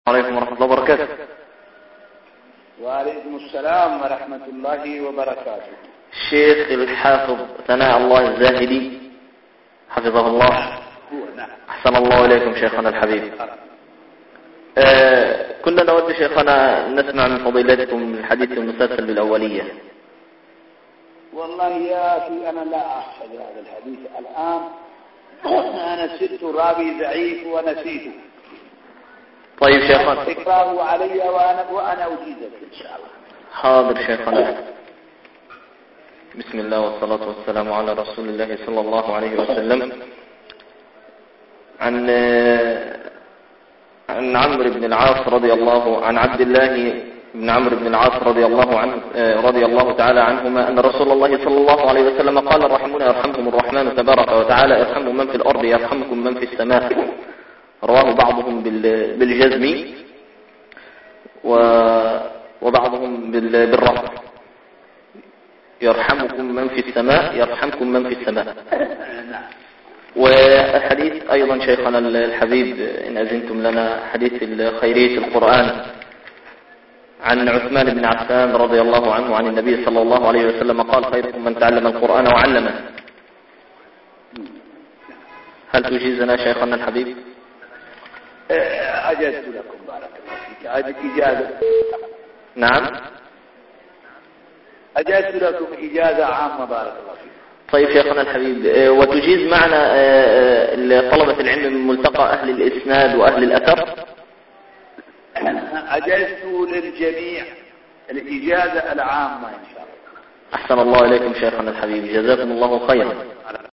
عليكم ورحمة الله وبركاته. وعليكم السلام ورحمة الله وبركاته. الشيخ الحافظ ثناء الله الزاهدي حفظه الله. نعم. أحسن الله إليكم شيخنا الحبيب. كنا نود شيخنا نسمع من فضيلتكم الحديث المسلسل بالأولية. والله يا أخي أنا لا أحفظ هذا الحديث الآن. أنا سرت رابي ضعيف ونسيته. طيب شيخنا اقرأه علي وأنا أجيزك إن شاء الله. حاضر شيخنا. بسم الله والصلاة والسلام على رسول الله صلى الله عليه وسلم. عن عمرو بن العاص رضي الله عن عبد الله بن عمرو بن العاص رضي الله عنه رضي الله تعالى عنهما أن رسول الله صلى الله عليه وسلم قال: الراحمون يرحمكم الرحمن تبارك وتعالى ارحموا من في الأرض يرحمكم من في السماء. رواه بعضهم بالجزم وبعضهم بالرفع. يرحمكم من في السماء يرحمكم من في السماء. والحديث أيضا شيخنا الحبيب إن أذنتم لنا حديث خيرية القرآن عن عثمان بن عفان رضي الله عنه عن النبي صلى الله عليه وسلم قال: خيركم من تعلم القرآن وعلمه. هل تجيزنا شيخنا الحبيب؟ أجزت لكم بارك الله فيك هذه إجازة. نعم أجزت لكم إجازة عامة بارك الله فيك. طيب شيخنا الحبيب، وتجيز معنا طلبة العلم من ملتقى أهل الإسناد وأهل الأثر؟ أجزت للجميع الإجازة العامة إن شاء الله. أحسن الله إليكم شيخنا الحبيب، جزاكم الله خيرا.